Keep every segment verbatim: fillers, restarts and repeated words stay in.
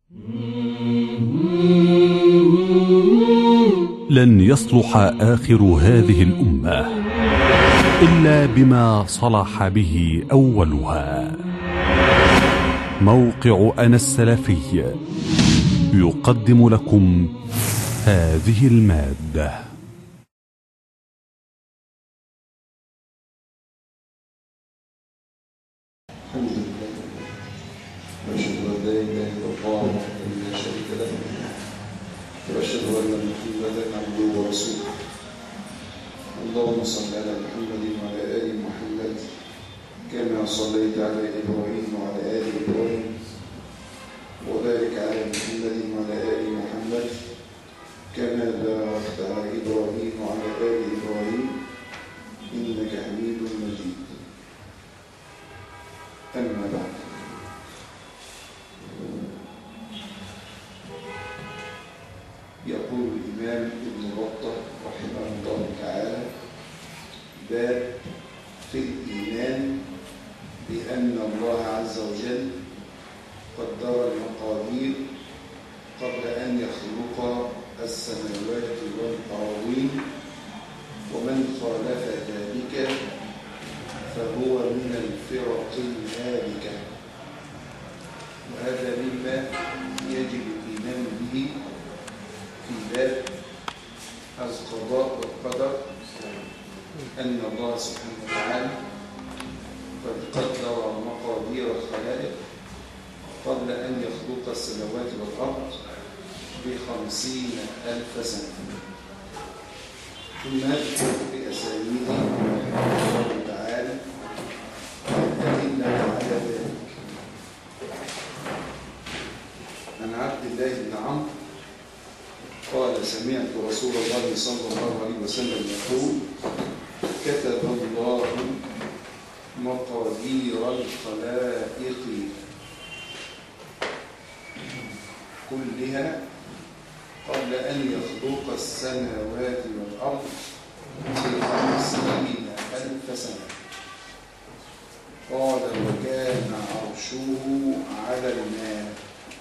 لن يصلح آخر هذه الأمة إلا بما صلح به أولها. موقع أنا السلفي يقدم لكم هذه المادة. الحمد لله وأشهد أن لا إله إلا الله وحده لا شريك له وأشهد أن محمدا عبده ورسوله. اللهم صل على محمد وعلى آل محمد كما صليت على إبراهيم وعلى آل إبراهيم وبارك على محمد وعلى آل محمد كما باركت على إبراهيم وعلى آل إبراهيم إنك حميد مجيد. أما بعد، يقول الإمام ابن بطة رحمه الله تعالى: باب في الإيمان بأن الله عز وجل قدر المقادير قبل أن يخلق السماوات والأراضين، ومن خالف ذلك فهو من الفرق الهالكة. وهذا مما يجب الإيمان به في باب القضاء والقدر، أن الله سبحانه وتعالى قد قدر مقادير الخلائق قبل أن يخلق السماوات والأرض بخمسين ألف سنة. ثم يذكر بأسانيده رحمه الله تعالى الأدلة على ذلك. عن عبد الله بن عمرو قال: سمعت رسول الله صلى الله عليه وسلم يقول: كتب الله مقادير الخلائق كلها قبل أن يخلق السماوات والأرض بخمسين ألف سنة. قال: وكان عرشه على الماء.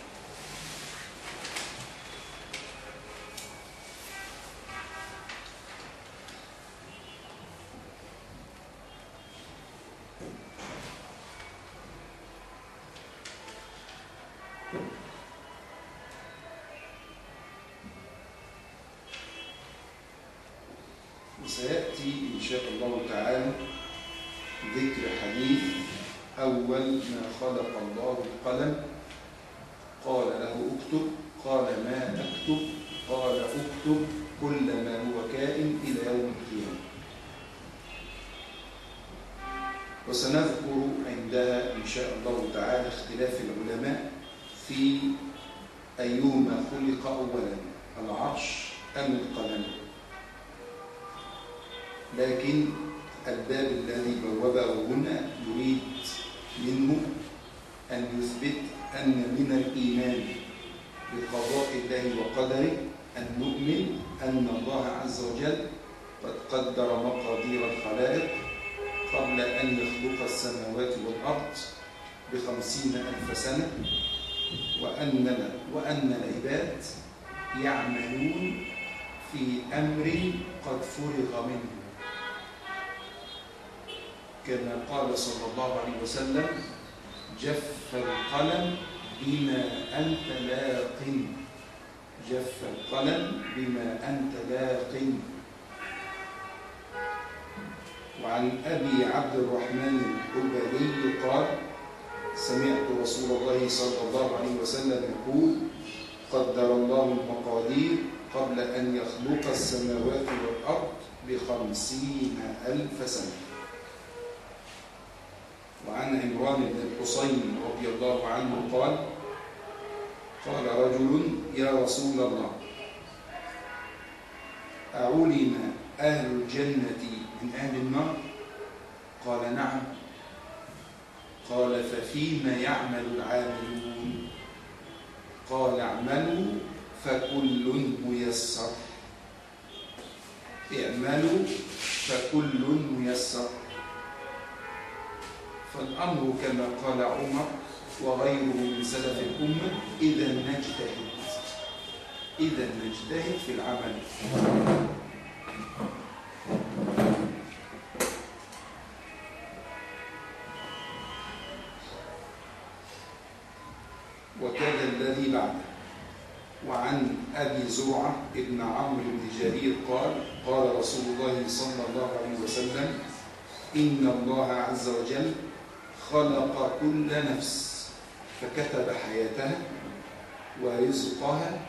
وسيأتي إن شاء الله تعالى ذكر حديث أول ما خلق الله القلم قال له اكتب، قال ما أكتب؟ قال اكتب كل ما هو كائن إلى يوم القيامة. وسنذكر عندها إن شاء الله تعالى اختلاف العلماء في أيهما خلق أولا، العرش أم القلم. لكن الباب الذي بوابه هنا يريد منه أن يثبت أن من الإيمان بقضاء الله وقدره أن نؤمن أن الله عز وجل قد قدر مقادير الخلائق قبل أن يخلق السماوات والأرض بخمسين ألف سنة، وأن وأن العباد يعملون في أمر قد فرغ منه، كما قال صلى الله عليه وسلم: جف القلم بما أنت لاق. جف القلم بما أنت لاق. وعن أبي عبد الرحمن الحبلي قال: سمعت رسول الله صلى الله عليه وسلم يقول: قدر الله المقادير قبل أن يخلق السماوات والأرض بخمسين ألف سنة. وعن عمران بن الحصين رضي الله عنه قال: قال رجل: يا رسول الله، أعلم أهل الجنة من أهل النار؟ قال: نعم. قال: ففيما يعمل العاملون؟ قال: اعملوا فكل ميسر. اعملوا فكل ميسر. فالأمر كما قال عمر: وغيره من سلف الأمة إذا نجتهد إذا نجتهد في العمل. وكذا الذي بعده. وعن أبي زرعة ابن عمرو بن جرير قال قال رسول الله صلى الله عليه وسلم إن الله عز وجل خلق كل نفس فكتب حياتها ورزقها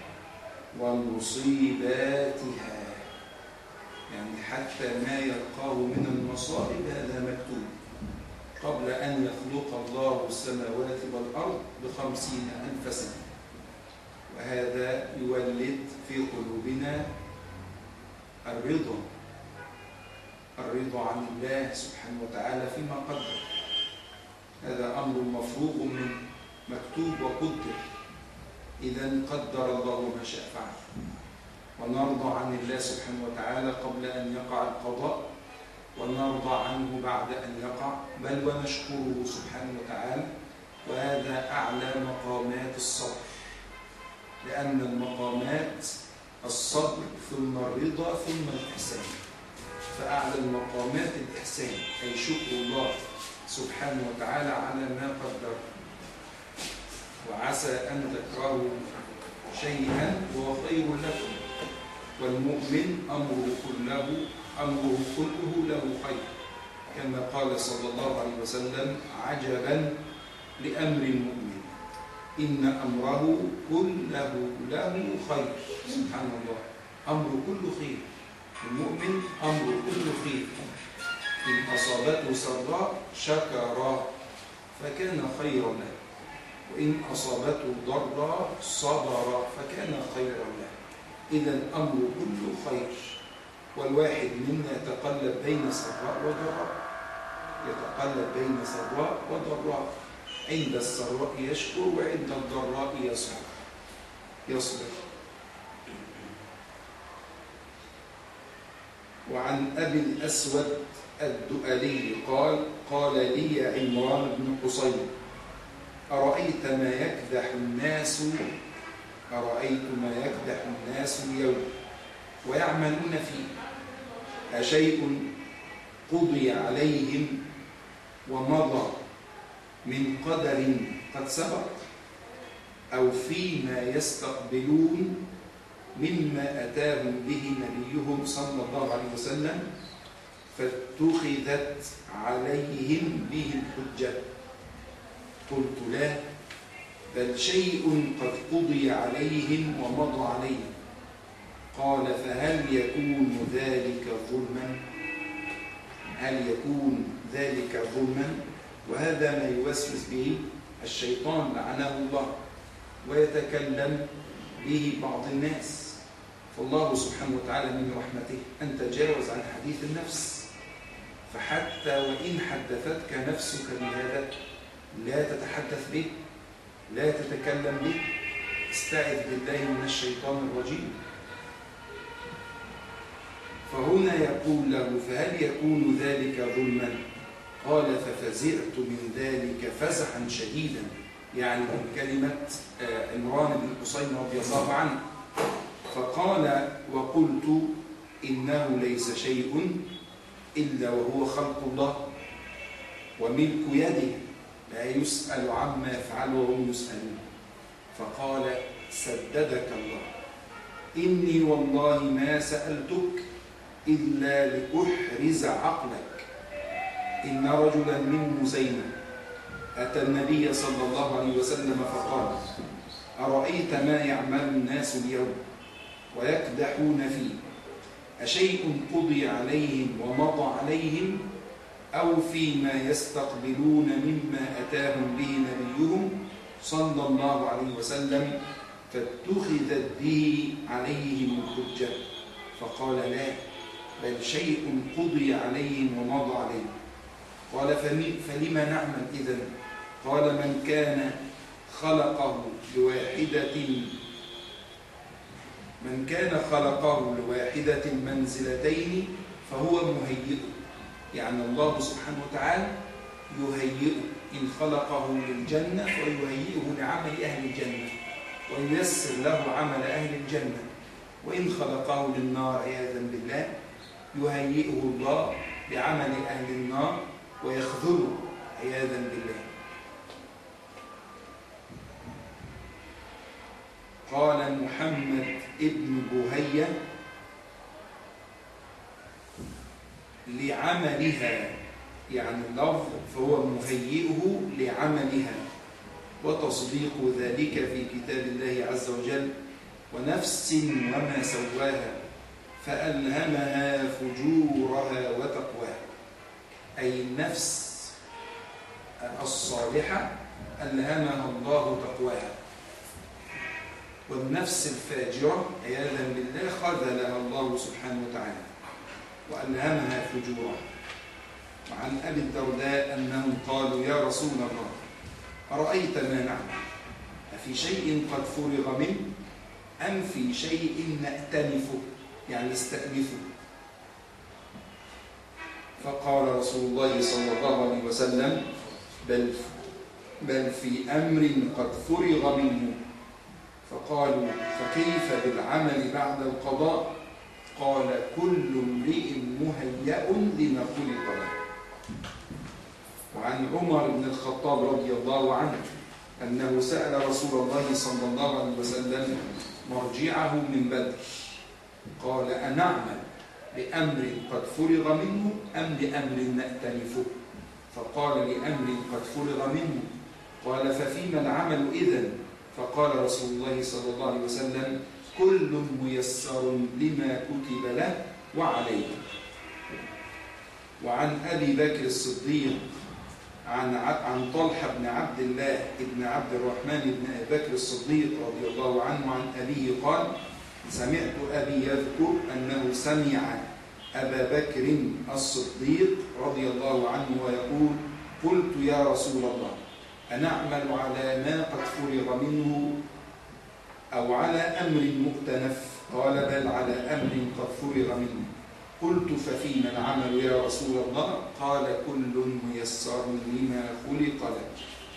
ومصيباتها، يعني حتى ما يلقاه من المصائب هذا مكتوب قبل أن يخلق الله السماوات والأرض بخمسين ألف سنة. وهذا يولد في قلوبنا الرضا الرضا عن الله سبحانه وتعالى فيما قدر. هذا أمر مفروغ منه مكتوب وقدر، إذا قدر الله ما شاء فعل. ونرضى عن الله سبحانه وتعالى قبل أن يقع القضاء، ونرضى عنه بعد أن يقع، بل ونشكره سبحانه وتعالى. وهذا أعلى مقامات الصبر، لأن المقامات الصبر ثم الرضا ثم الإحسان. فأعلى المقامات الإحسان، أي شكر الله سبحانه وتعالى على ما قدر. وعسى أن تكرهوا شيئا وهو خير لكم، والمؤمن أمره كله أمره كله له خير، كما قال صلى الله عليه وسلم عجبا لأمر المؤمن إن أمره كله له خير. سبحان الله، أمر كله خير. المؤمن أمر كله خير، إن أصابته سراء شكر فكان خيرا له، وإن أصابته ضراء صبر فكان خيرا له. إذا الأمر كله خير، والواحد منا يتقلب بين سراء وضراء، يتقلب بين سراء وضراء، عند السراء يشكر وعند الضراء يصبر يصبر وعن أبي الأسود الدؤلي قال قال لي عمران بن حصين أرأيت ما يكدح الناس أرأيت ما يكدح الناس اليوم ويعملون فيه، أشيء قضي عليهم ومضى من قدر قد سبق، أو فيما يستقبلون مما أتاهم به نبيهم صلى الله عليه وسلم فاتخذت عليهم به الحجة؟ قلت لا، بل شيء قد قضي عليهم ومضى عليهم. قال فهل يكون ذلك ظلما؟ هل يكون ذلك ظلما؟ وهذا ما يوسوس به الشيطان لعنه الله، ويتكلم به بعض الناس. فالله سبحانه وتعالى من رحمته أن تجاوز عن حديث النفس، فحتى وإن حدثتك نفسك بهذا لا تتحدث به، لا تتكلم به، استعذ بالله من الشيطان الرجيم. فهنا يقول له فهل يكون ذلك ظلما؟ قال ففزعت من ذلك فزعا شديدا، يعني من كلمة عمران بن حصين رضي الله عنه. فقال وقلت إنه ليس شيء إلا وهو خلق الله وملك يده، لا يسأل عما يفعل وهم يسألون. فقال سددك الله، إني والله ما سألتك إلا لأحرز عقلك. إن رجلا من مزينة أتى النبي صلى الله عليه وسلم فقال أرأيت ما يعمل الناس اليوم ويكدحون فيه، أشيء قضي عليهم ومضى عليهم، أو فيما يستقبلون مما أتاهم به نبيهم صلى الله عليه وسلم فاتخذت به عليهم الحجة؟ فقال لا، بل شيء قضي عليهم ومضى عليهم. قال فلما نعمل إذن؟ قال من كان خلقه لواحدة من كان خلقه لواحدة منزلتين فهو مهيئ، يعني الله سبحانه وتعالى يهيئ إن خلقه للجنة ويهيئه لعمل أهل الجنة وييسر له عمل أهل الجنة، وإن خلقه للنار عياذا بالله يهيئه الله لعمل أهل النار ويخذله عياذا بالله. قال محمد ابن بهية لعملها، يعني اللفظ فهو مهيئه لعملها، وتصديق ذلك في كتاب الله عز وجل: ونفس وما سواها فألهمها فجورها وتقواها. أي النفس الصالحة ألهمها الله تقواها، والنفس الفاجرة عياذا بالله خذلها الله سبحانه وتعالى وألهمها فجورها. وعن أبي الدرداء أنهم قالوا: يا رسول الله أرأيت ما نعمل، أفي شيء قد فرغ منه أم في شيء نأتنفه، يعني نستأنفه؟ فقال رسول الله صلى الله عليه وسلم: بل, بل في أمر قد فرغ منه. فقالوا: فكيف بالعمل بعد القضاء؟ قال: كل امرئ مهيأ لما خلق له. وعن عمر بن الخطاب رضي الله عنه أنه سأل رسول الله صلى الله عليه وسلم مرجعه من بدر، قال: أنعمل لأمر قد فرغ منه أم لأمر نأتنفه؟ فقال: لأمر قد فرغ منه. قال: ففيما العمل إذن؟ فقال رسول الله صلى الله عليه وسلم: كل ميسر لما كتب له وعليه. وعن أبي بكر الصديق عن عن طلحة بن عبد الله بن عبد الرحمن بن أبي بكر الصديق رضي الله عنه عن أبيه قال: سمعت أبي يذكر أنه سمع أبا بكر الصديق رضي الله عنه ويقول: قلت يا رسول الله أنعمل على ما قد فرغ منه أو على أمر مؤتنف؟ قال: بل على أمر قد فرغ منه. قلت: ففيما العمل يا رسول الله؟ قال: كل ميسر لما خلق له.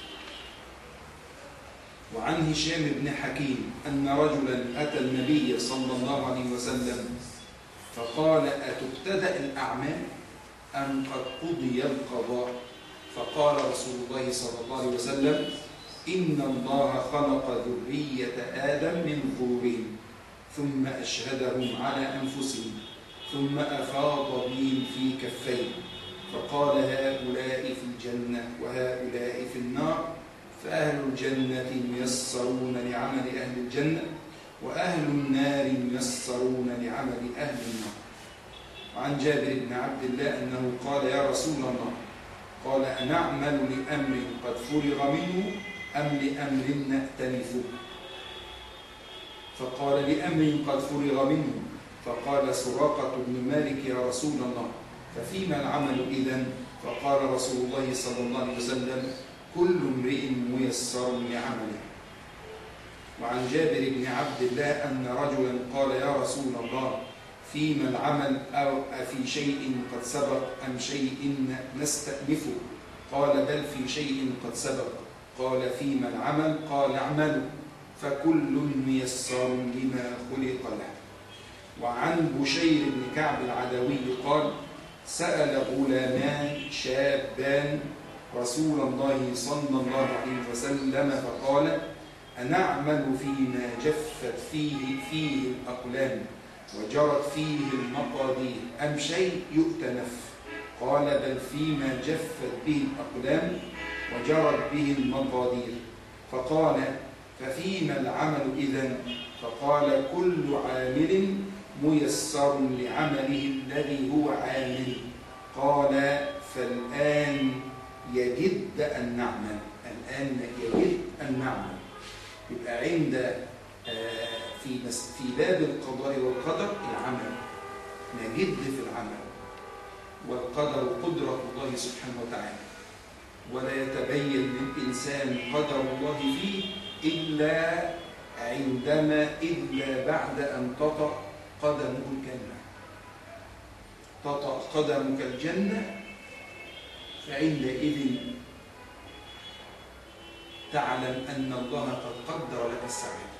وعن هشام بن حكيم أن رجلا أتى النبي صلى الله عليه وسلم فقال: أتبتدأ الأعمال أم قد قضي القضاء؟ فقال رسول الله صلى الله عليه وسلم: إن الله خلق ذرية آدم من ظهورهم ثم أشهدهم على أنفسهم ثم أفاض بهم في كفيه فقال: هؤلاء في الجنة وهؤلاء في النار، فأهل الجنة ميسرون لعمل أهل الجنة وأهل النار ميسرون لعمل أهل النار. وعن جابر بن عبد الله أنه قال: يا رسول الله، قال: أنعمل لأمر قد فرغ منه أم لأمر نأتنفه؟ فقال: لأمر قد فرغ منه. فقال سراقة بن مالك: يا رسول الله، ففيما العمل إذن؟ فقال رسول الله صلى الله عليه وسلم: كل امرئ ميسر لعمله. وعن جابر بن عبد الله أن رجلا قال: يا رسول الله، فيما العمل أو في شيء قد سبق أم شيء نستأنفه؟ قال: بل في شيء قد سبق. قال: فيما العمل؟ قال: اعملوا فكل ميسر لما خلق له. وعن بشير بن كعب العدوي قال: سأل غلامان شابان رسول الله صلى الله عليه وسلم فقال: أنعمل فيما جفت فيه فيه الأقلام وجرت فيه المقادير أم شيء يؤتنف؟ قال: بل فيما جفت به الأقلام وجرت به المقادير. فقال: ففيما العمل إذن؟ فقال: كل عامل ميسر لعمله الذي هو عامل. قال: فالآن يجد أن نعمل، الآن يجد أن نعمل. يبقى عند في في باب القضاء والقدر العمل، نجد في العمل، والقدر قدرة الله سبحانه وتعالى، ولا يتبين للإنسان قدر الله فيه إلا عندما إلا بعد أن تطأ قدمه الجنة. تطأ قدمك الجنة فعندئذ تعلم أن الله قد قدر لك السعادة.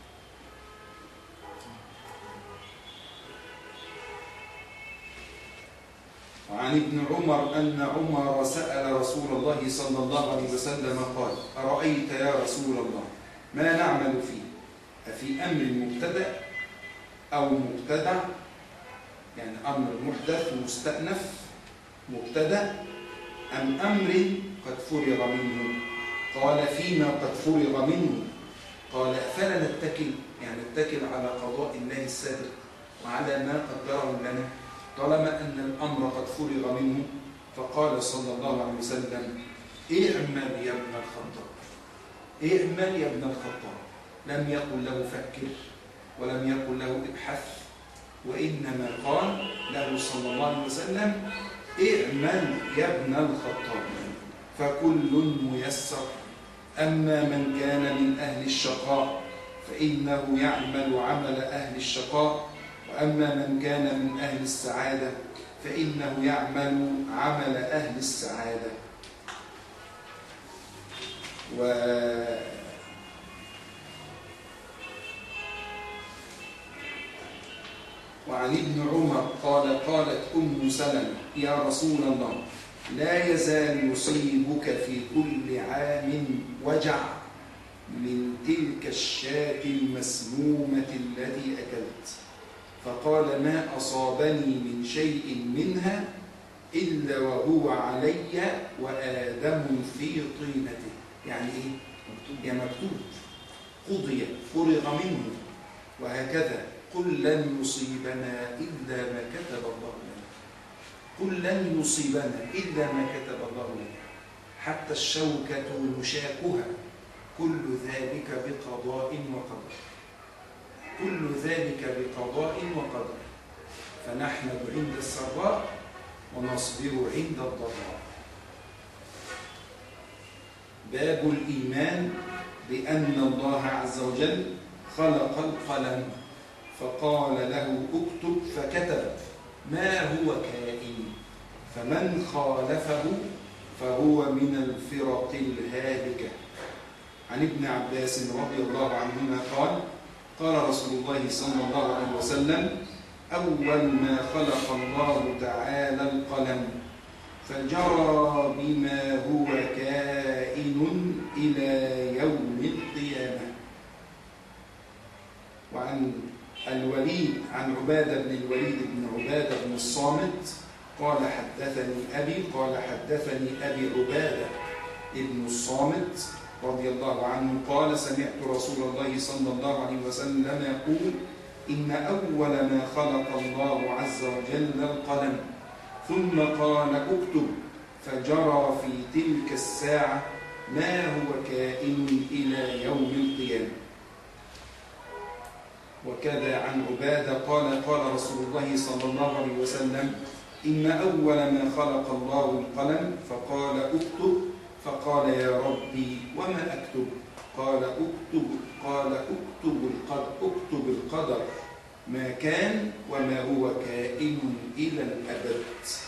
وعن ابن عمر أن عمر سأل رسول الله صلى الله عليه وسلم قال: أرأيت يا رسول الله ما نعمل فيه؟ أفي أمر مبتدأ أو مبتدع، يعني أمر محدث مستأنف مبتدأ، أم أمر قد فرغ منه؟ قال: فيما قد فرغ منه. قال: أفلا نتكل، يعني نتكل على قضاء الله السابق وعلى ما قدره لنا طالما أن الأمر قد فرغ منه؟ فقال صلى الله عليه وسلم: اعمل يا ابن الخطاب، اعمل يا ابن الخطاب. لم يقل له فكر ولم يقل له ابحث، وإنما قال له صلى الله عليه وسلم: اعمل يا ابن الخطاب، فكل ميسر. أما من كان من أهل الشقاء فإنه يعمل عمل أهل الشقاء، وأما من كان من أهل السعادة فإنه يعمل عمل أهل السعادة. و وعن ابن عمر قال: قالت أم سلمة: يا رسول الله، لا يزال يصيبك في كل عام وجع من تلك الشاة المسمومة التي أكلت. فقال: ما أصابني من شيء منها إلا وهو علي وآدم في طينته. يعني إيه؟ يا مكتوب، قضي، فرغ منه، وهكذا قل لن يصيبنا إلا ما كتب الله لنا. قل لن يصيبنا إلا ما كتب الله لنا، حتى الشوكة نشاكها، كل ذلك بقضاء وقدر، كل ذلك بقضاء وقدر. فنحمد عند السراء ونصبر عند الضراء. باب الإيمان بأن الله عز وجل خلق القلم فقال له اكتب فكتب ما هو كائن، فمن خالفه فهو من الفرق الهالكة. عن ابن عباس رضي الله عنهما قال: قال رسول الله صلى الله عليه وسلم: أول ما خلق الله تعالى القلم فجرى بما هو كائن إلى يوم القيامة. وعن الوليد عن عبادة بن الوليد بن عبادة بن الصامت قال: حدثني أبي قال حدثني أبي عبادة بن الصامت رضي الله عنه قال: سمعت رسول الله صلى الله عليه وسلم يقول: إن أول ما خلق الله عز وجل القلم، ثم قال: اكتب، فجرى في تلك الساعة ما هو كائن إلى يوم القيامة. وكذا عن عبادة قال: قال رسول الله صلى الله عليه وسلم: إن أول ما خلق الله القلم فقال: اكتب، فقال: يا ربي وما أكتب؟ قال: اكتب قال اكتب القدر, اكتب القدر ما كان وما هو كائن إلى الأبد.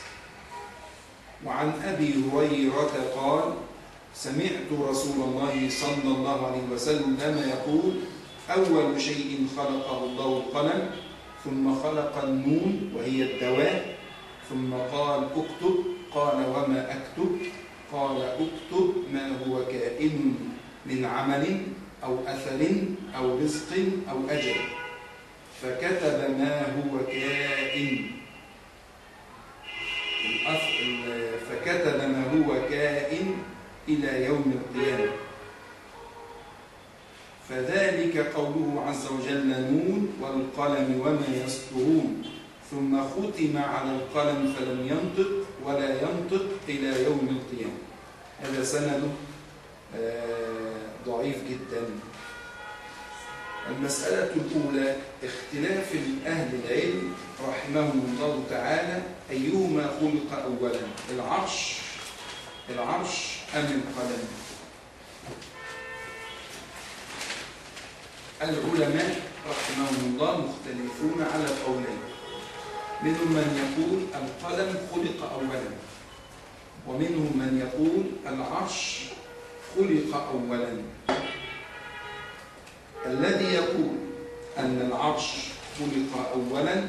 وعن أبي هريرة قال: سمعت رسول الله صلى الله عليه وسلم يقول: أول شيء خلقه الله القلم، ثم خلق النون وهي الدواء، ثم قال: اكتب، قال: وما أكتب؟ قال: اكتب ما هو كائن من عمل أو أثر أو رزق أو أجل، فكتب ما هو كائن، فكتب ما هو كائن إلى يوم القيامة. فذلك قوله عز وجل: نون والقلم وما يسطرون، ثم ختم على القلم فلم ينطق ولا ينطق إلى يوم القيامة. هذا سند ضعيف جدا. المسألة الأولى: اختلاف أهل العلم رحمهم الله تعالى أيهما خلق أولا، العرش العرش أم القلم؟ العلماء رحمهم الله مختلفون على قولين، منهم من يقول القلم خلق أولا، ومنهم من يقول العرش خلق أولا. الذي يقول أن العرش خلق أولا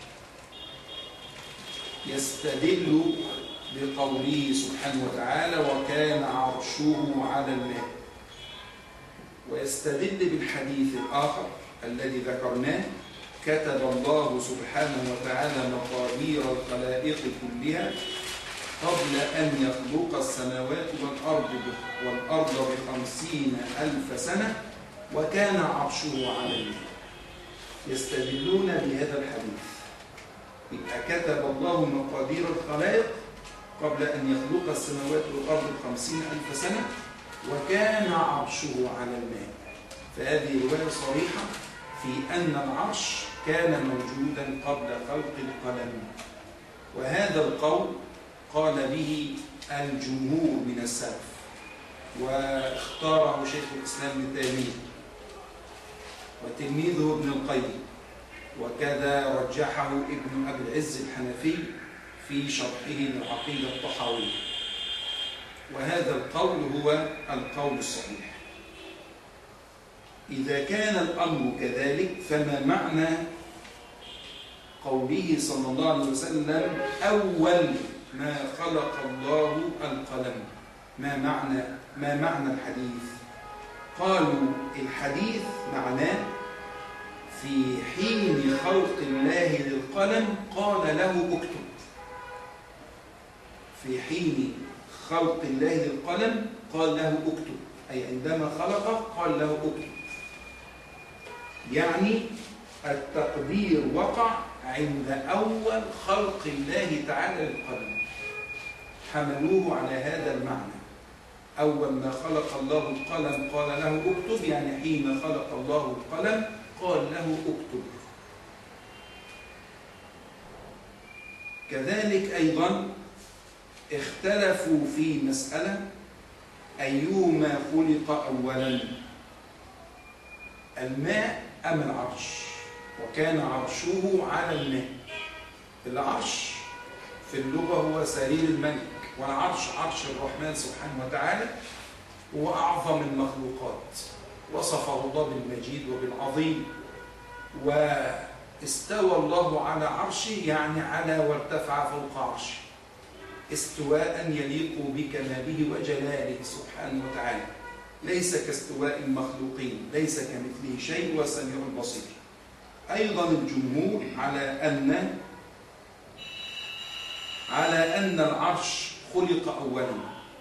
يستدل بقوله سبحانه وتعالى وكان عرشه على الماء، ويستدل بالحديث الآخر الذي ذكرناه كتب الله سبحانه وتعالى مقادير الخلائق كلها قبل أن يخلق السماوات والأرض والأرض بخمسين ألف سنة وكان عرشه على الماء. يستدلون بهذا الحديث، يبقى كتب الله مقادير الخلائق قبل أن يخلق السماوات والأرض بخمسين ألف سنة وكان عرشه على الماء. فهذه رواية صريحة في أن العرش كان موجودا قبل خلق القلم، وهذا القول قال به الجمهور من السلف، واختاره شيخ الإسلام ابن تيمية وتلميذه ابن القيم، وكذا رجحه ابن أبي العز الحنفي في شرحه للعقيدة الطحاوية، وهذا القول هو القول الصحيح. إذا كان الأمر كذلك فما معنى قوله صلى الله عليه وسلم أول ما خلق الله القلم؟ ما معنى ما معنى الحديث؟ قالوا الحديث معناه في حين خلق الله للقلم قال له اكتب. في حين خلق الله للقلم قال له اكتب، أي عندما خلقه قال له اكتب، يعني التقدير وقع عند أول خلق الله تعالى للقلم، حملوه على هذا المعنى. أول ما خلق الله القلم قال له اكتب، يعني حين خلق الله القلم قال له اكتب. كذلك أيضا اختلفوا في مسألة أيهما خلق أولا، الماء أم العرش؟ وكان عرشه على الماء. العرش في اللغة هو سرير الملك، والعرش عرش الرحمن سبحانه وتعالى، هو أعظم المخلوقات، وصفه الله بالمجيد وبالعظيم. واستوى الله على عرشه يعني على وارتفع فوق عرشه استواء يليق بكماله وجلاله سبحانه وتعالى، ليس كاستواء المخلوقين، ليس كمثله شيء وسميع البصير. أيضا الجمهور على أن على أن العرش خلق أولا،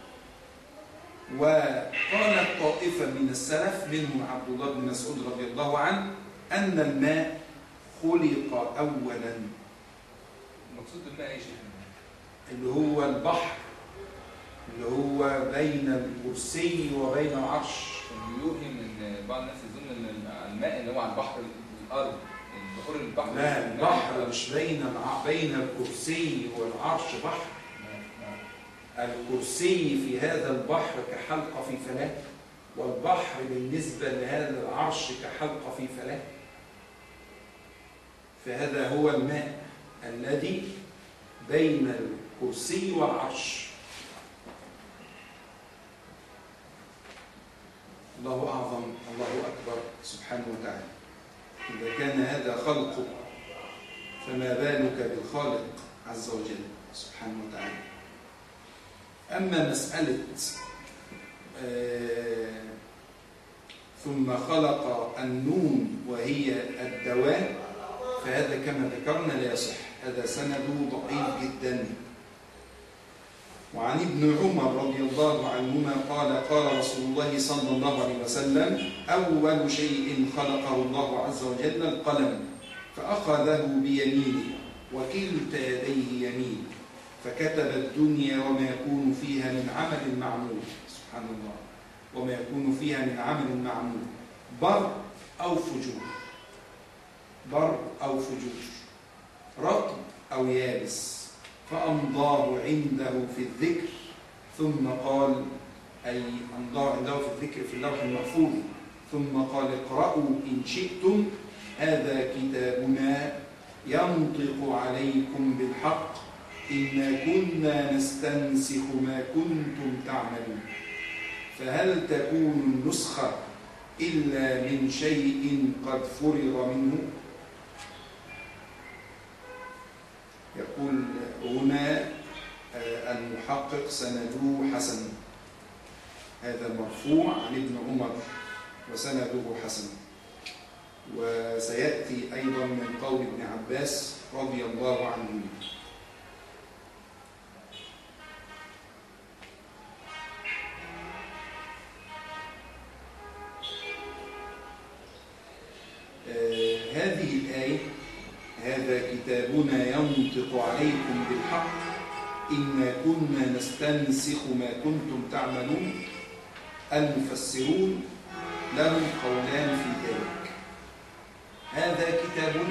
وقالت طائفة من السلف منهم عبد الله بن مسعود رضي الله عنه أن الماء خلق أولا. المقصود بالماء ايش؟ اللي هو البحر، اللي هو بين الكرسي وبين العرش. يوهم ان بعض الناس يظن ان الماء اللي هو على البحر الارض، بحور البحر. لا، البحر مش بين بين الكرسي والعرش بحر. الكرسي في هذا البحر كحلقة في فلاة، والبحر بالنسبة لهذا العرش كحلقة في فلاة. فهذا هو الماء الذي بين الكرسي والعرش. الله أعظم، الله أكبر سبحانه وتعالى. إذا كان هذا خلقه فما بالك بالخالق عز وجل سبحانه وتعالى. أما مسألة آه ثم خلق النون وهي الدوام، فهذا كما ذكرنا لا يصح، هذا سنده ضعيف جدا. وعن ابن عمر رضي الله عنهما قال قال رسول الله صلى الله عليه وسلم أول شيء خلقه الله عز وجل القلم، فأخذه بيمينه وكلتا يديه يمين، فكتب الدنيا وما يكون فيها من عمل معمول، سبحان الله، وما يكون فيها من عمل معمول، بر أو فجور، بر أو فجور، رطب أو يابس، فأمضاه عنده في الذكر، ثم قال أي أمضاه عنده في الذكر في اللوح المحفوظ، ثم قال اقرأوا إن شئتم هذا كتابنا ينطق عليكم بالحق إنا كنا نستنسخ ما كنتم تعملون. فهل تكون النسخة إلا من شيء قد فرغ منه؟ يقول هنا المحقق سنده حسن، هذا مرفوع عن ابن عمر وسنده حسن. وسيأتي أيضا من قول ابن عباس رضي الله عنه. آه هذه الآية هذا كتابنا ينطق عليكم بالحق إنا كنا نستنسخ ما كنتم تعملون. المفسرون لهم قولان في ذلك. هذا كتابنا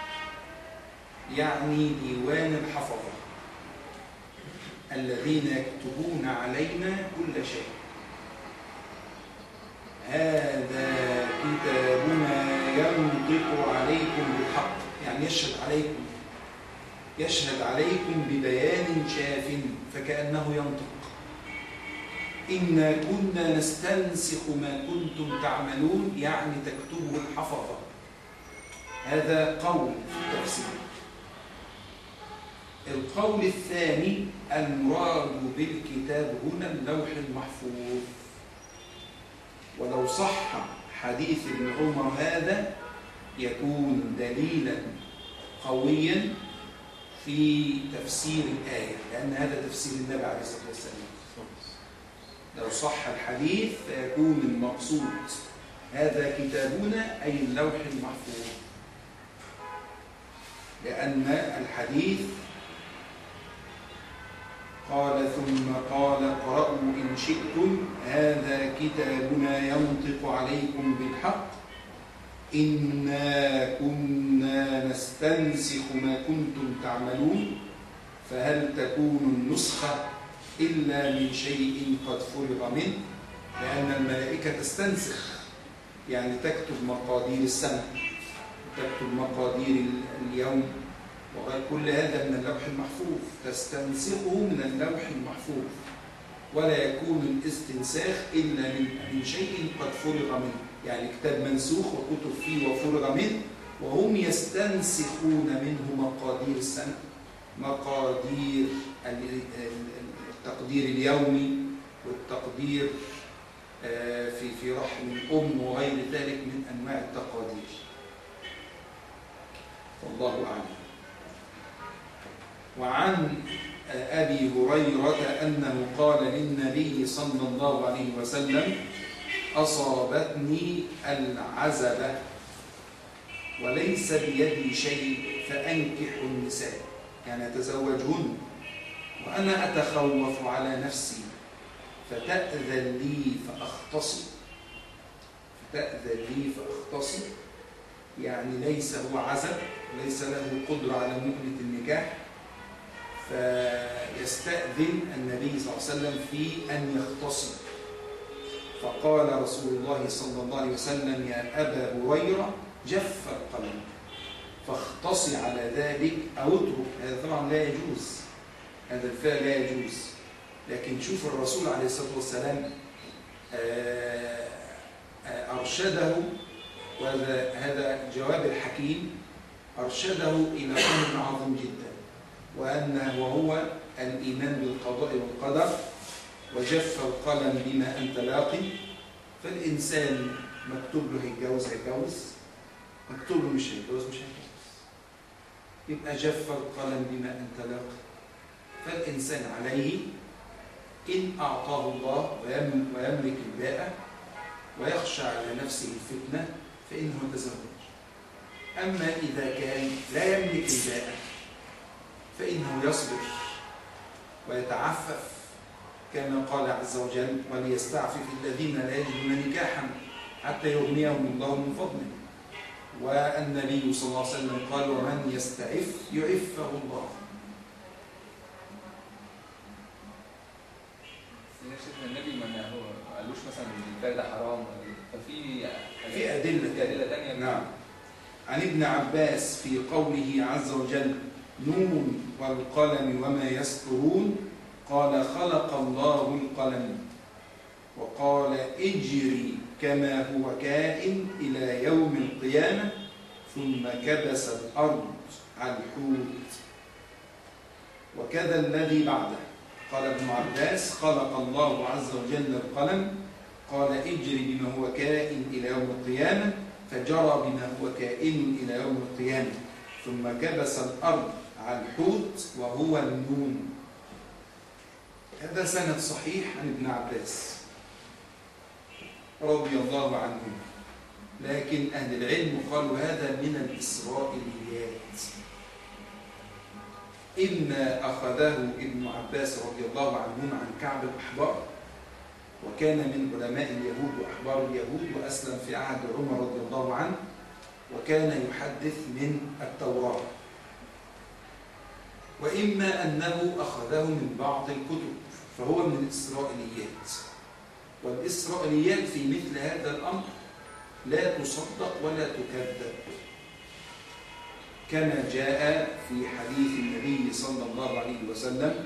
يعني ديوان الحفظة الذين يكتبون علينا كل شيء. هذا كتابنا ينطق عليكم بالحق يعني يشهد عليكم يشهد عليكم ببيان شاف فكأنه ينطق. إنا كنا نستنسخ ما كنتم تعملون يعني تكتبه الحفظة. هذا قول في التفسير. القول الثاني المراد بالكتاب هنا اللوح المحفوظ. ولو صح حديث ابن عمر هذا يكون دليلا قويا في تفسير الآية، لأن هذا تفسير النبي عليه الصلاة والسلام. لو صح الحديث فيكون المقصود هذا كتابنا أي اللوح المحفوظ، لأن الحديث قال ثم قال اقرأوا إن شئتم هذا كتابنا ينطق عليكم بالحق إنا كنا نستنسخ ما كنتم تعملون فهل تكون النسخة إلا من شيء قد فرغ منه. لأن الملائكة تستنسخ يعني تكتب مقادير السنة تكتب مقادير اليوم وغير كل هذا من اللوح المحفوظ، تستنسخه من اللوح المحفوظ. ولا يكون الاستنساخ إلا من شيء قد فرغ منه، يعني كتاب منسوخ وكتب فيه وفرغ منه وهم يستنسخون منه مقادير السنة، مقادير التقدير اليومي والتقدير في في رحم الأم وغير ذلك من أنواع التقادير. والله أعلم. وعن أبي هريرة أنه قال للنبي صلى الله عليه وسلم أصابتني العزبة وليس بيدي شيء فأنكح النساء يعني أتزوجهن وأنا أتخوف على نفسي فتأذن لي فأختصي فتأذن لي فأختصي يعني ليس هو عزب وليس له قدرة على مؤنة النكاح، فيستأذن النبي صلى الله عليه وسلم في أن يختصي. فقال رسول الله صلى الله عليه وسلم يا أبا هريرة جف القلم فاختصي على ذلك أو اترك. هذا طبعا لا يجوز، هذا الفعل لا يجوز. لكن شوف الرسول عليه الصلاة والسلام أرشده، وهذا هذا جواب الحكيم، أرشده إلى أمر عظيم جدا وأنه وهو الإيمان بالقضاء والقدر. وجف القلم بما أنت لاقي. فالإنسان مكتوب له هيتجوز هيتجوز، مكتوب له مش هيتجوز مش هيتجوز، يبقى جف القلم بما أنت لاقي. فالإنسان عليه إن أعطاه الله ويملك الباءة ويخشى على نفسه الفتنة فإنه يتزوج. أما إذا كان لا يملك الباءة فإنه يصبر ويتعفف كما قال عز وجل وليستعفف الذين لا يجدون نكاحا حتى يغنيهم الله من فضله. والنبي صلى الله عليه وسلم قال ومن يستعف يعفه الله. النبي ما قالوش مثلا الفعل ده حرام، ففي في أدلة أدلة ثانية. نعم. عن ابن عباس في قوله عز وجل نون والقلم وما يسطرون قال خلق الله القلم وقال اجري كما هو كائن إلى يوم القيامة، ثم كبس الأرض على الحوت. وكذا الذي بعده. قال ابن عباس خلق الله عز وجل القلم، قال اجري بما هو كائن إلى يوم القيامة، فجرى بما هو كائن إلى يوم القيامة، ثم كبس الأرض على الحوت وهو النون. هذا سند صحيح عن ابن عباس رضي الله عنه، لكن أهل العلم قالوا هذا من الإسرائيليات. إما أخذه ابن عباس رضي الله عنهما عن كعب الأحبار، وكان من علماء اليهود وأحبار اليهود، وأسلم في عهد عمر رضي الله عنه، وكان يحدث من التوراة. وإما أنه أخذه من بعض الكتب، فهو من الإسرائيليات. والإسرائيليات في مثل هذا الأمر لا تصدق ولا تكذب، كما جاء في حديث النبي صلى الله عليه وسلم: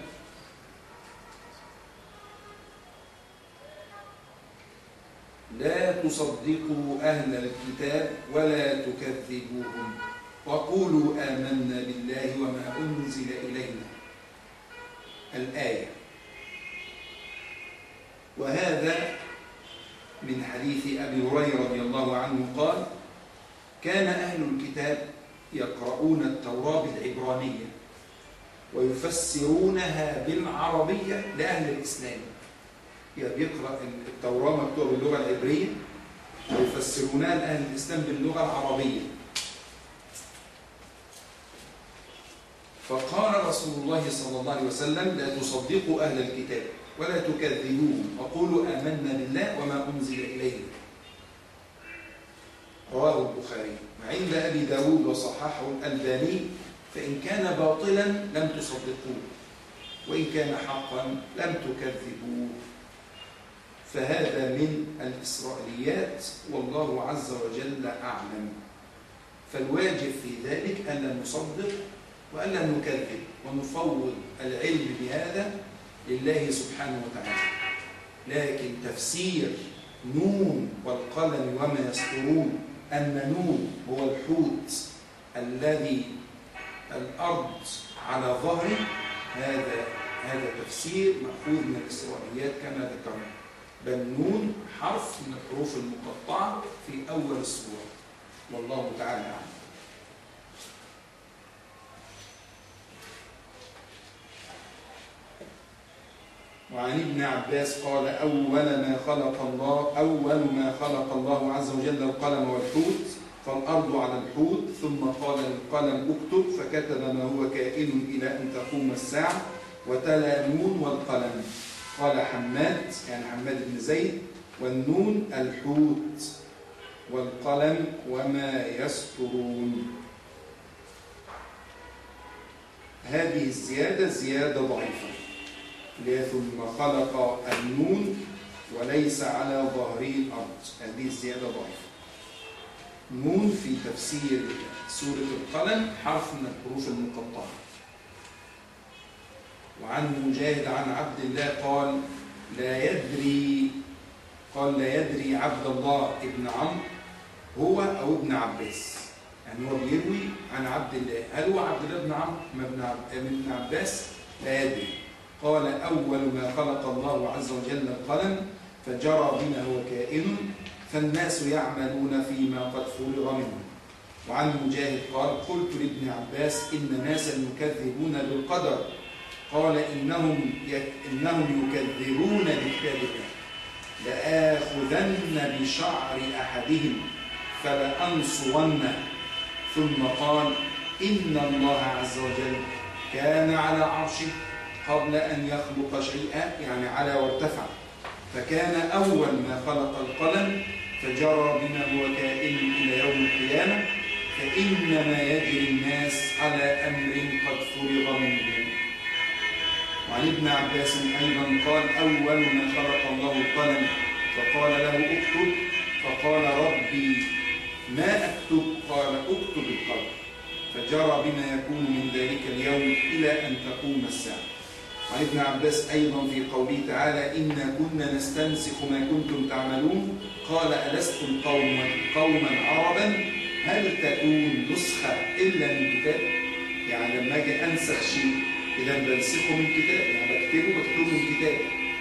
لا تصدقوا أهل الكتاب ولا تكذبوهم، وقولوا آمنا بالله وما أنزل إلينا. الآية. وهذا من حديث أبي هريرة رضي الله عنه قال: كان أهل الكتاب يقرؤون التوراة بالعبرانية ويفسرونها بالعربية لأهل الإسلام. يعني بيقرأ التوراة مكتوبة باللغة العبرية ويفسرونها لأهل الإسلام باللغة العربية. فقال رسول الله صلى الله عليه وسلم: لا تصدقوا أهل الكتاب ولا تكذبوهم، وقولوا آمنا بالله وما أنزل إلينا. رواه البخاري. وعند أبي داود وصححه الألباني: فإن كان باطلا لم تصدقوه، وإن كان حقا لم تكذبوه. فهذا من الإسرائيليات، والله عز وجل أعلم. فالواجب في ذلك ألا نصدق وألا نكذب، ونفوض العلم بهذا لله سبحانه وتعالى. لكن تفسير نون والقلم وما يسطرون أن نون هو الحوت الذي الأرض على ظهره، هذا هذا تفسير مأخوذ من الإسرائيليات كما ذكرنا. بل نون حرف من الحروف المقطعة في أول السورة، والله تعالى أعلم. وعن ابن عباس قال: أول ما خلق الله أول ما خلق الله عز وجل القلم والحوت، فالأرض على الحوت، ثم قال للقلم اكتب، فكتب ما هو كائن إلى أن تقوم الساعة، وتلا نون والقلم. قال حماد، يعني حماد بن زيد: والنون الحوت، والقلم وما يسطرون. هذه الزيادة زيادة ضعيفة، ثم خلق النون وليس على ظهره الأرض. هذه الزيادة ضعيفة. نون في تفسير سورة القلم حرف من الحروف المقطعة. وعن مجاهد عن عبد الله قال: لا يدري قال لا يدري عبد الله ابن عمرو هو أو ابن عباس، يعني هو بيروي عن عبد الله، هل هو عبد الله بن عمرو ابن عباس؟ لا يدري. قال: أول ما خلق الله عز وجل القلم، فجرى بما هو كائن، فالناس يعملون فيما قد فرغ منه. وعن مجاهد قال: قلت لابن عباس: إن ناسا يكذبون بالقدر. قال: إنهم إنهم يكذبون بكتاب الله، لآخذن بشعر أحدهم فلأنصرنه. ثم قال: إن الله عز وجل كان على عرشه قبل أن يخلق شيئا، يعني على وارتفع، فكان أول ما خلق القلم، فجرى بما هو كائن إلى يوم القيامة، فإنما يجري الناس على أمر قد فرغ منه. وعن ابن عباس أيضا قال: أول ما خلق الله القلم، فقال له اكتب، فقال: ربي ما أكتب؟ قال: اكتب القلم، فجرى بما يكون من ذلك اليوم إلى أن تقوم الساعة. عن ابن عباس أيضا في قوله تعالى إنا كنا نستنسخ ما كنتم تعملون قال ألستم قوما قوما عربا هل تكون نسخة إلا من كتاب؟ يعني لما أجي أنسخ شيء إذا بنسخه من كتاب، يعني بكتبه بكتبه من كتاب.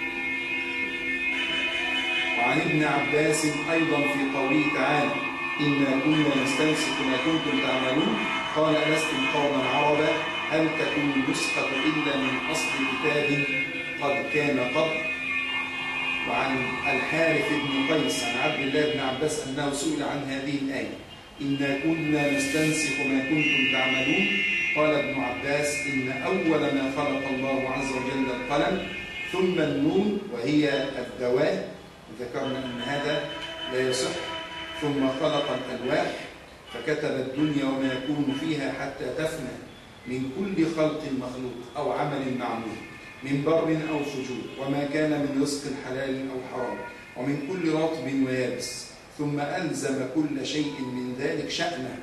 وعن ابن عباس أيضا في قوله تعالى إنا كنا نستنسخ ما كنتم تعملون قال ألستم قوما عربا هل تكون نسخة إلا من أصل كتاب قد كان قبل. وعن الحارث بن قيس عن عبد الله بن عباس أنه سئل عن هذه الآية إنا كنا نستنسخ ما كنتم تعملون قال ابن عباس إن أول ما خلق الله عز وجل القلم ثم النون وهي الدواء، ذكرنا أن هذا لا يصح، ثم خلق الألواح فكتب الدنيا وما يكون فيها حتى تفنى من كل خلق مخلوق أو عمل معمول من بر أو فجور وما كان من رزق حلال أو حرام ومن كل رطب ويابس ثم ألزم كل شيء من ذلك شأنه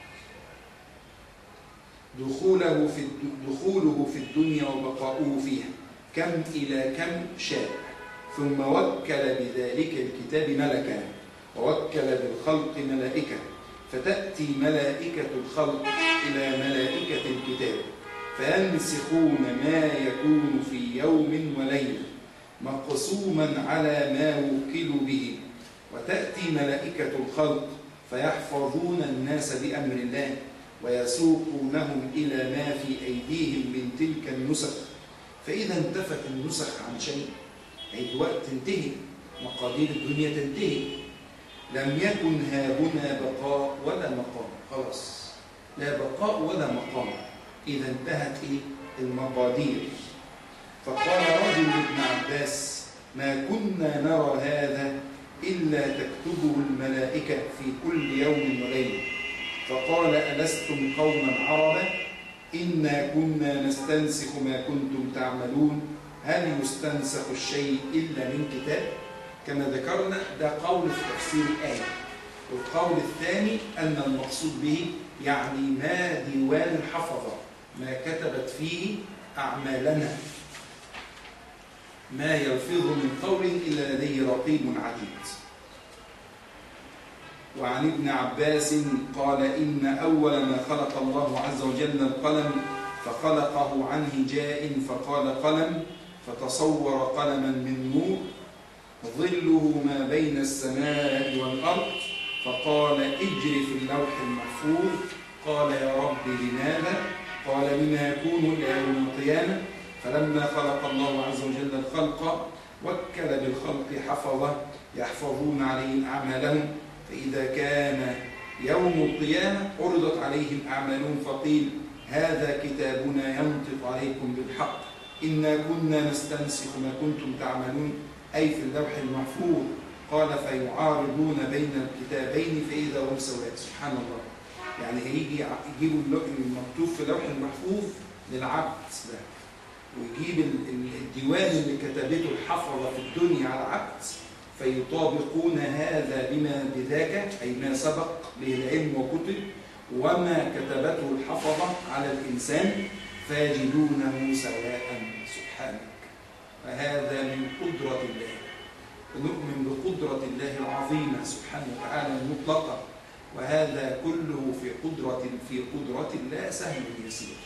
دخوله في دخوله في الدنيا وبقاؤه فيها كم إلى كم شاء ثم وكل بذلك الكتاب ملكا ووكل بالخلق ملائكة فتأتي ملائكة الخلق إلى ملائكة الكتاب فينسخون ما يكون في يوم وليلة مقسوما على ما وكلوا به وتأتي ملائكة الخلق فيحفظون الناس بأمر الله ويسوقونهم إلى ما في أيديهم من تلك النسخ فإذا انتفت النسخ عن شيء أي وقت تنتهي مقادير الدنيا تنتهي لم يكن هاهنا بقاء ولا مقام، خلاص لا بقاء ولا مقام إذا انتهت إيه؟ المقادير. فقال رجل ابن عباس ما كنا نرى هذا إلا تكتبه الملائكة في كل يوم وليلة فقال ألستم قوما عربا إنا كنا نستنسخ ما كنتم تعملون هل يستنسخ الشيء إلا من كتاب؟ كما ذكرنا ده قول في تفسير الآية. والقول الثاني أن المقصود به يعني ما ديوان الحفظة ما كتبت فيه أعمالنا ما يلفظ من قول إلا لديه رقيب عتيد. وعن ابن عباس قال إن أول ما خلق الله عز وجل القلم فخلقه عن هجاء فقال قلم فتصور قلما من نور ظله ما بين السماء والأرض فقال اجري في اللوح المحفوظ قال يا رب لماذا؟ قال بما يكون إلى يوم القيامة فلما خلق الله عز وجل الخلق وكل بالخلق حفظه يحفظون عليهم أعمالهم فإذا كان يوم القيامة عرضت عليهم أعمالهم فقيل هذا كتابنا ينطق عليكم بالحق إنا كنا نستنسخ ما كنتم تعملون أي في اللوح المحفوظ قال فيعارضون بين الكتابين فإذا هم سواء. سبحان الله، يعني هيجي يجيبوا المكتوب في اللوح المحفوظ للعبد ده ويجيب الديوان اللي كتبته الحفظة في الدنيا على العبد فيطابقون هذا بما بذاك أي ما سبق به العلم وكتب وما كتبته الحفظة على الإنسان فيجدونه سواء. سبحانك، فهذا من قدرة الله ونؤمن بقدرة الله العظيمة سبحانه وتعالى المطلقة وهذا كله في قدرة في قدرة الله سهل يسير.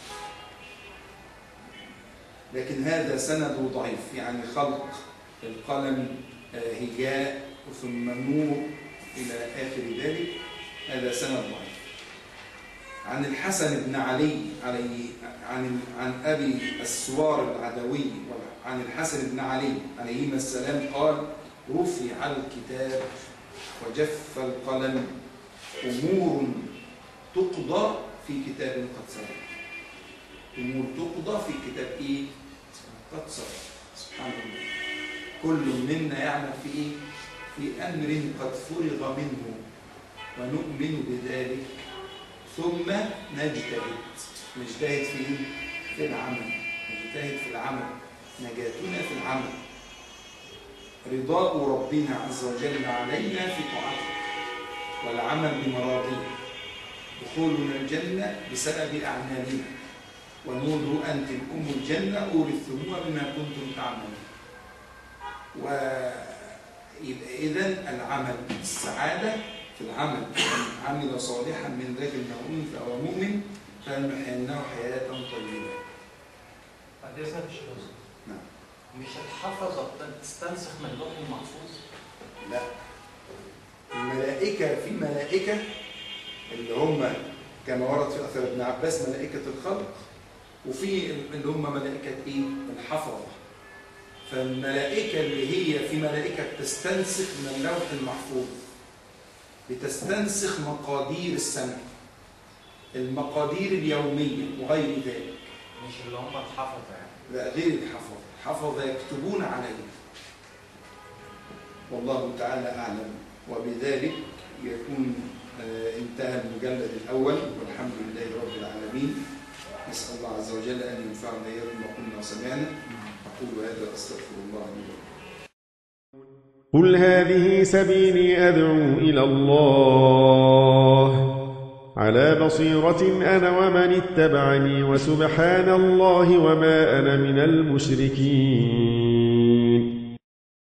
لكن هذا سند ضعيف يعني خلق القلم هجاء ثم نور إلى آخر ذلك هذا سند ضعيف. عن الحسن بن علي علي عن عن أبي السوار العدوي عن الحسن بن علي عليهما السلام قال رفع الكتاب وجف القلم أمور تقضى في كتاب قد سبق. أمور تقضى في كتاب إيه؟ قد سبق. سبحان الله، كل منا يعمل في إيه؟ في أمر قد فرغ منه ونؤمن بذلك ثم نجتهد. نجتهد في إيه؟ في العمل. نجتهد في العمل، نجاتنا في العمل، رضاء ربنا عز وجل علينا في طاعته والعمل بمراضيه، دخولنا الجنة بسبب أعمالنا ونودوا أن تلكم الجنة أورثتموها بما كنتم تعملون. وإذا العمل السعادة في العمل، من عمل صالحا من ذكر أو أنثى فهو مؤمن فلنحيينه حياة طيبة. بعد إذنك يا شيخ، نعم. مش الحفظة تستنسخ من اللوح المحفوظ؟ لا، الملائكة في ملائكة اللي هم كما ورد في أثر ابن عباس ملائكة الخلق، وفي اللي هم ملائكة إيه؟ الحفظة. فالملائكة اللي هي في ملائكة تستنسخ من اللوح المحفوظ، بتستنسخ مقادير السنة، المقادير اليومية وغير ذلك. مش اللي هم الحفظة يعني؟ لا، غير الحفظة. الحفظة يكتبون عليه. والله تعالى أعلم. وبذلك يكون انتهى المجلد الأول، والحمد لله رب العالمين. نسأل الله عز وجل أن ينفعنا إياكم ما قلنا وسمعنا. أقول هذا أستغفر الله لي ولكم. قل هذه سبيلي أدعو إلى الله على بصيرة أنا ومن اتبعني، وسبحان الله وما أنا من المشركين.